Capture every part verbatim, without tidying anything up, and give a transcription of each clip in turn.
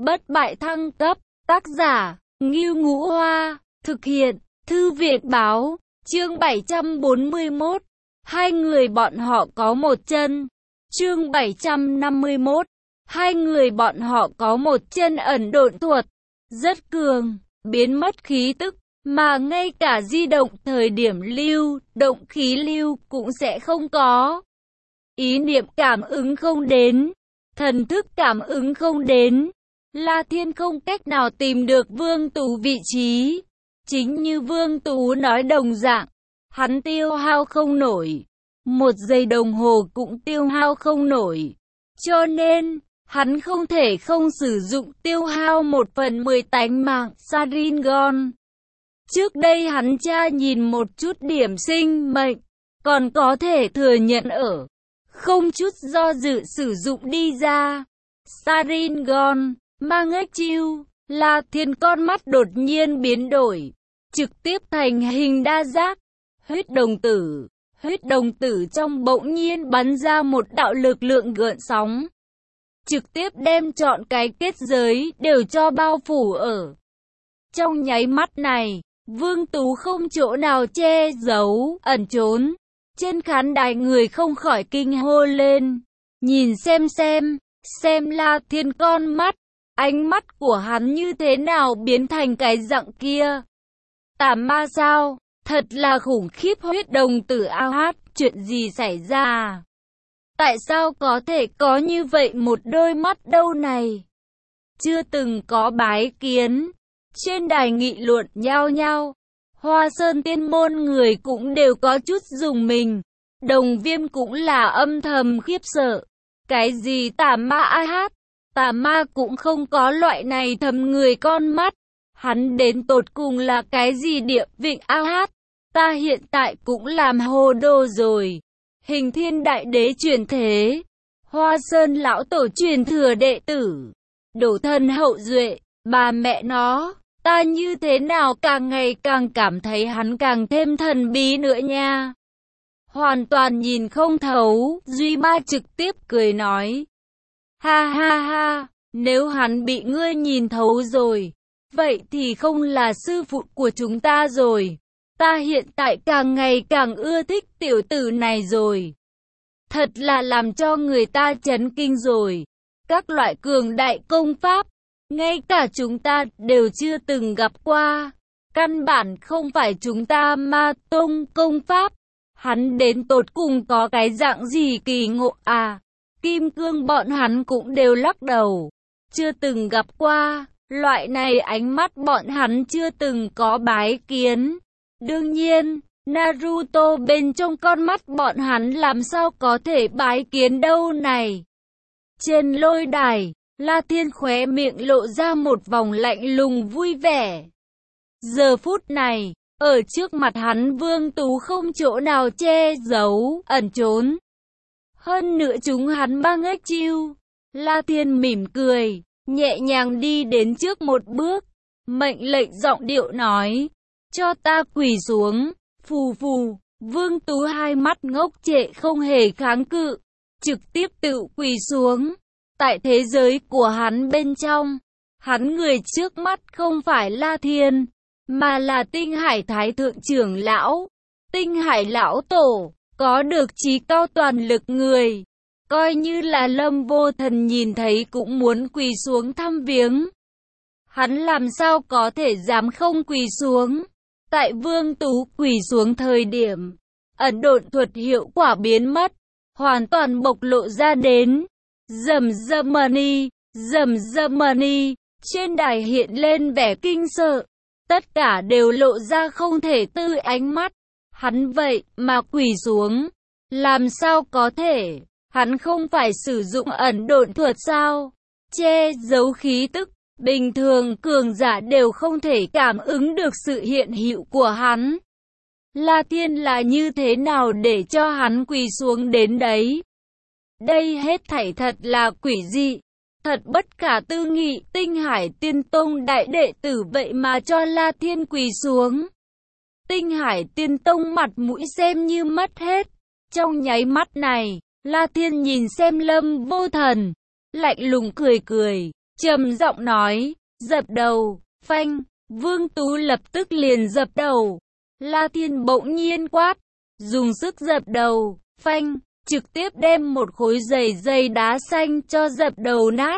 bất bại thăng cấp, tác giả, Ngưu Ngũ Hoa, thực hiện, Thư viện Báo, chương bảy trăm bốn mươi mốt, hai người bọn họ có một chân, chương bảy trăm năm mươi mốt, hai người bọn họ có một chân ẩn độn thuật, rất cường, biến mất khí tức, mà ngay cả di động thời điểm lưu, động khí lưu cũng sẽ không có. Ý niệm cảm ứng không đến, thần thức cảm ứng không đến, La Thiên không cách nào tìm được Vương Tú vị trí. Chính như Vương Tú nói đồng dạng, hắn tiêu hao không nổi, một giây đồng hồ cũng tiêu hao không nổi. Cho nên, hắn không thể không sử dụng tiêu hao một phần mười tánh mạng Sharingan. Trước đây hắn tra nhìn một chút điểm sinh mệnh, còn có thể thừa nhận ở, không chút do dự sử dụng đi ra. Sharingan, mang ếch chiêu, La Thiên con mắt đột nhiên biến đổi, trực tiếp thành hình đa giác, huyết đồng tử. Huyết đồng tử trong bỗng nhiên bắn ra một đạo lực lượng gợn sóng, trực tiếp đem trọn cái kết giới đều cho bao phủ ở. Trong nháy mắt này, Vương Tú không chỗ nào che giấu, ẩn trốn. Trên khán đài người không khỏi kinh hô lên. Nhìn xem xem, xem La Thiên con mắt, ánh mắt của hắn như thế nào biến thành cái dạng kia. Tà ma sao? Thật là khủng khiếp. Huyết đồng tử a hát, chuyện gì xảy ra? Tại sao có thể có như vậy một đôi mắt đâu này? Chưa từng có bái kiến. Trên đài nghị luận nhao nhao. Hoa Sơn Tiên môn người cũng đều có chút dùng mình. Đồng Viêm cũng là âm thầm khiếp sợ. Cái gì tà ma a hát? Tà ma cũng không có loại này thầm người con mắt. Hắn đến tột cùng là cái gì địa vịnh a hát? Ta hiện tại cũng làm hồ đồ rồi. Hình Thiên Đại Đế truyền thế, Hoa Sơn lão tổ truyền thừa đệ tử, đổ thân hậu duệ, bà mẹ nó, ta như thế nào càng ngày càng cảm thấy hắn càng thêm thần bí nữa nha. Hoàn toàn nhìn không thấu, Duy Ma trực tiếp cười nói. Ha ha ha, nếu hắn bị ngươi nhìn thấu rồi, vậy thì không là sư phụ của chúng ta rồi. Ta hiện tại càng ngày càng ưa thích tiểu tử này rồi. Thật là làm cho người ta chấn kinh rồi. Các loại cường đại công pháp, ngay cả chúng ta đều chưa từng gặp qua. Căn bản không phải chúng ta Ma Tông công pháp. Hắn đến tột cùng có cái dạng gì kỳ ngộ à? Kim Cương bọn hắn cũng đều lắc đầu. Chưa từng gặp qua. Loại này ánh mắt bọn hắn chưa từng có bái kiến. Đương nhiên, Naruto bên trong con mắt bọn hắn làm sao có thể bái kiến đâu này. Trên lôi đài, La Thiên khóe miệng lộ ra một vòng lạnh lùng vui vẻ. Giờ phút này, ở trước mặt hắn Vương Tú không chỗ nào che giấu, ẩn trốn. Hơn nữa chúng hắn mang ếch chiêu. La Thiên mỉm cười, nhẹ nhàng đi đến trước một bước, mệnh lệnh giọng điệu nói. Cho ta quỳ xuống, phù phù, Vương Tú hai mắt ngốc trệ không hề kháng cự, trực tiếp tự quỳ xuống. Tại thế giới của hắn bên trong, hắn người trước mắt không phải La Thiên, mà là Tinh Hải Thái Thượng Trưởng Lão, Tinh Hải Lão Tổ, có được trí cao toàn lực người. Coi như là Lâm Vô Thần nhìn thấy cũng muốn quỳ xuống thăm viếng. Hắn làm sao có thể dám không quỳ xuống? Tại Vương Tú quỳ xuống thời điểm, ẩn độn thuật hiệu quả biến mất, hoàn toàn bộc lộ ra đến. Rầm rầm money, rầm rầm money, trên đài hiện lên vẻ kinh sợ, tất cả đều lộ ra không thể tư ánh mắt. Hắn vậy mà quỳ xuống, làm sao có thể? Hắn không phải sử dụng ẩn độn thuật sao? Che giấu khí tức. Bình thường cường giả đều không thể cảm ứng được sự hiện hữu của hắn. La Thiên là như thế nào để cho hắn quỳ xuống đến đấy? Đây hết thảy thật là quỷ dị, thật bất khả tư nghị. Tinh Hải Tiên Tông đại đệ tử vậy mà cho La Thiên quỳ xuống. Tinh Hải Tiên Tông mặt mũi xem như mất hết. Trong nháy mắt này, La Thiên nhìn xem Lâm Vô Thần, lạnh lùng cười cười. trầm giọng nói, dập đầu, phanh, Vương Tú lập tức liền dập đầu. La Thiên bỗng nhiên quát, dùng sức dập đầu, phanh, trực tiếp đem một khối dày dày đá xanh cho dập đầu nát.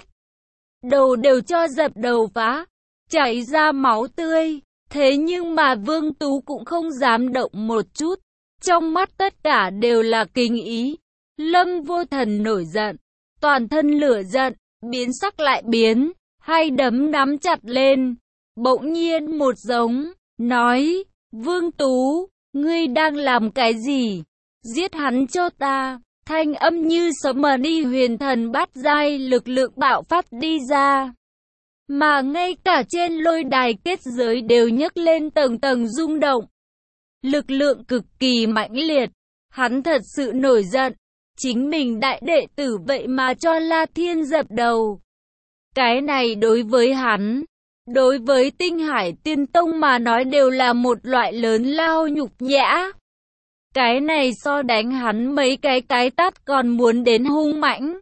Đầu đều cho dập đầu phá, chảy ra máu tươi. Thế nhưng mà Vương Tú cũng không dám động một chút. Trong mắt tất cả đều là kinh ý. Lâm Vô Thần nổi giận, toàn thân lửa giận, biến sắc lại biến, hai đấm nắm chặt lên. Bỗng nhiên một giống, nói, Vương Tú, ngươi đang làm cái gì? Giết hắn cho ta. Thanh âm như sấm mà đi huyền thần bát giai lực lượng bạo phát đi ra. Mà ngay cả trên lôi đài kết giới đều nhấc lên tầng tầng rung động. Lực lượng cực kỳ mãnh liệt. Hắn thật sự nổi giận. Chính mình đại đệ tử vậy mà cho La Thiên dập đầu. Cái này đối với hắn, đối với Tinh Hải Tiên Tông mà nói đều là một loại lớn lao nhục nhã. Cái này so đánh hắn mấy cái cái tát còn muốn đến hung mãnh.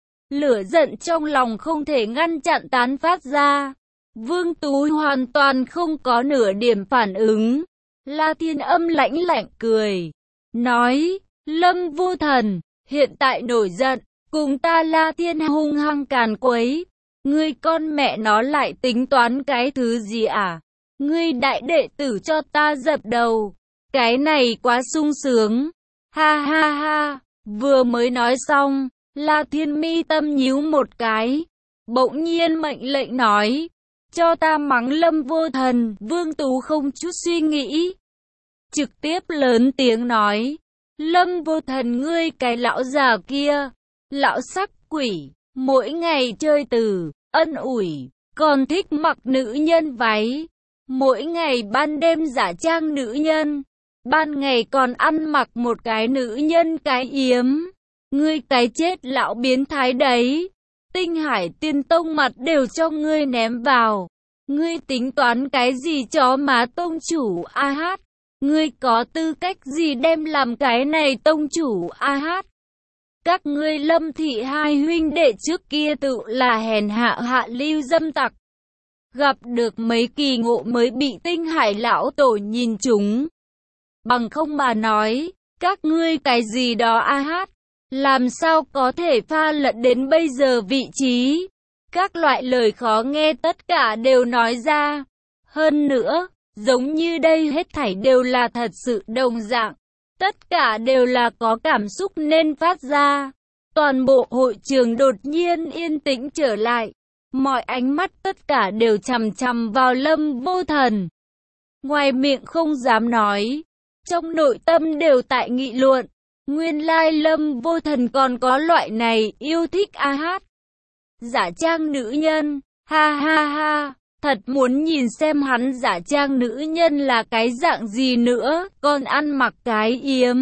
Lửa giận trong lòng không thể ngăn chặn tán phát ra. Vương Tú hoàn toàn không có nửa điểm phản ứng. La Thiên âm lãnh lạnh cười, nói, Lâm Vô Thần, hiện tại nổi giận, cùng ta La Thiên hung hăng càn quấy. Ngươi con mẹ nó lại tính toán cái thứ gì à? Ngươi đại đệ tử cho ta dập đầu. Cái này quá sung sướng. Ha ha ha. Vừa mới nói xong, La Thiên mi tâm nhíu một cái. Bỗng nhiên mệnh lệnh nói, cho ta mắng Lâm Vô Thần. Vương Tú không chút suy nghĩ, trực tiếp lớn tiếng nói, Lâm Vô Thần ngươi cái lão già kia, lão sắc quỷ, mỗi ngày chơi từ, ân ủi, còn thích mặc nữ nhân váy. Mỗi ngày ban đêm giả trang nữ nhân, ban ngày còn ăn mặc một cái nữ nhân cái yếm. Ngươi cái chết lão biến thái đấy. Tinh Hải Tiên Tông mặt đều cho ngươi ném vào. Ngươi tính toán cái gì chó má tông chủ a hát? Ngươi có tư cách gì đem làm cái này tông chủ a hát? Các ngươi Lâm thị hai huynh đệ trước kia tự là hèn hạ hạ lưu dâm tặc. Gặp được mấy kỳ ngộ mới bị Tinh Hải lão tổ nhìn chúng. Bằng không mà nói, các ngươi cái gì đó a hát, làm sao có thể pha lẫn đến bây giờ vị trí. Các loại lời khó nghe tất cả đều nói ra. Hơn nữa, giống như đây hết thảy đều là thật sự đồng dạng. Tất cả đều là có cảm xúc nên phát ra. Toàn bộ hội trường đột nhiên yên tĩnh trở lại. Mọi ánh mắt tất cả đều chằm chằm vào Lâm Vô Thần. Ngoài miệng không dám nói, trong nội tâm đều tại nghị luận. Nguyên lai Lâm Vô Thần còn có loại này yêu thích a hát. Giả trang nữ nhân, ha ha ha, thật muốn nhìn xem hắn giả trang nữ nhân là cái dạng gì nữa, còn ăn mặc cái yếm.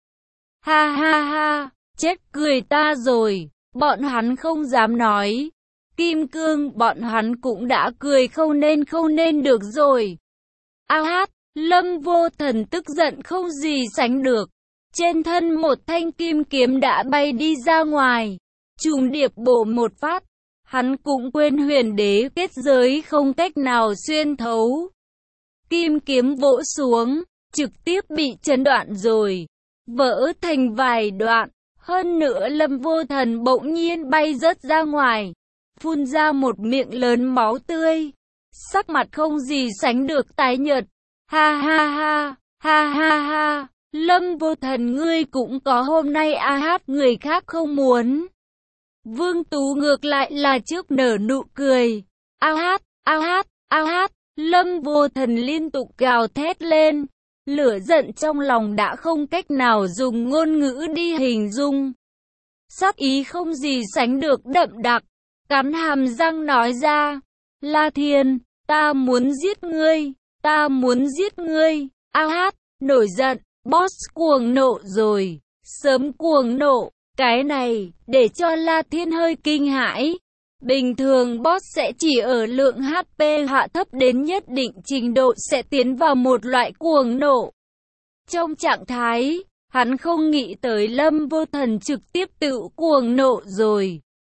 Ha ha ha, chết cười ta rồi, bọn hắn không dám nói. Kim Cương bọn hắn cũng đã cười không nên không nên được rồi. A hát, Lâm Vô Thần tức giận không gì sánh được. Trên thân một thanh kim kiếm đã bay đi ra ngoài. Trùng điệp bổ một phát. Hắn cũng quên huyền đế kết giới không cách nào xuyên thấu. Kim kiếm vỗ xuống, trực tiếp bị chấn đoạn rồi. Vỡ thành vài đoạn. Hơn nữa Lâm Vô Thần bỗng nhiên bay rớt ra ngoài. Phun ra một miệng lớn máu tươi. Sắc mặt không gì sánh được tái nhợt. Ha ha ha, ha ha ha. Lâm Vô Thần ngươi cũng có hôm nay a hát người khác không muốn. Vương Tú ngược lại là trước nở nụ cười. A hát, a hát, a hát. Lâm Vô Thần liên tục gào thét lên. Lửa giận trong lòng đã không cách nào dùng ngôn ngữ đi hình dung. Sát ý không gì sánh được đậm đặc. Cắn hàm răng nói ra. La Thiên, ta muốn giết ngươi. Ta muốn giết ngươi. A hát, nổi giận. Boss cuồng nộ rồi. Sớm cuồng nộ. Cái này, để cho La Thiên hơi kinh hãi. Bình thường boss sẽ chỉ ở lượng hát pê hạ thấp đến nhất định trình độ sẽ tiến vào một loại cuồng nộ. Trong trạng thái, hắn không nghĩ tới Lâm Vô Thần trực tiếp tự cuồng nộ rồi.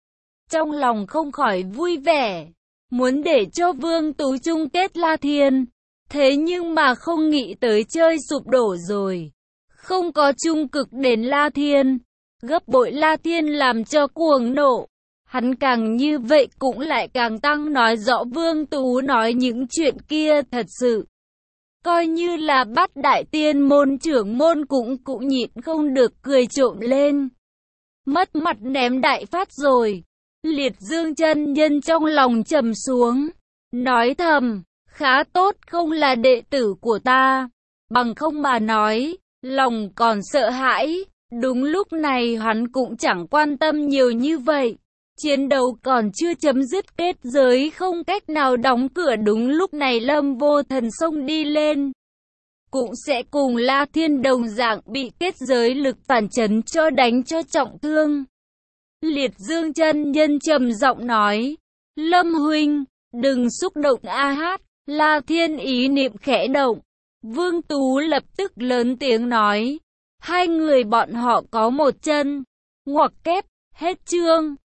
trong lòng không khỏi vui vẻ, muốn để cho Vương Tú chung kết La Thiên. Thế nhưng mà không nghĩ tới chơi sụp đổ rồi. Không có trung cực đến La Thiên. Gấp bội La Thiên làm cho cuồng nộ. Hắn càng như vậy cũng lại càng tăng nói rõ Vương Tú nói những chuyện kia thật sự. Coi như là bắt đại tiên môn trưởng môn cũng cũng nhịn không được cười trộm lên. Mất mặt ném đại phát rồi. Liệt Dương chân nhân trong lòng trầm xuống. Nói thầm, khá tốt không là đệ tử của ta. Bằng không mà nói, lòng còn sợ hãi. Đúng lúc này hắn cũng chẳng quan tâm nhiều như vậy. Chiến đấu còn chưa chấm dứt, kết giới không cách nào đóng cửa, đúng lúc này Lâm Vô Thần xông đi lên. Cũng sẽ cùng La Thiên đồng dạng bị kết giới lực phản chấn cho đánh cho trọng thương. Liệt Dương chân nhân trầm giọng nói, Lâm huynh, đừng xúc động a hát. La Thiên ý niệm khẽ động. Vương Tú lập tức lớn tiếng nói, hai người bọn họ có một chân. Ngoặc kép, hết chương.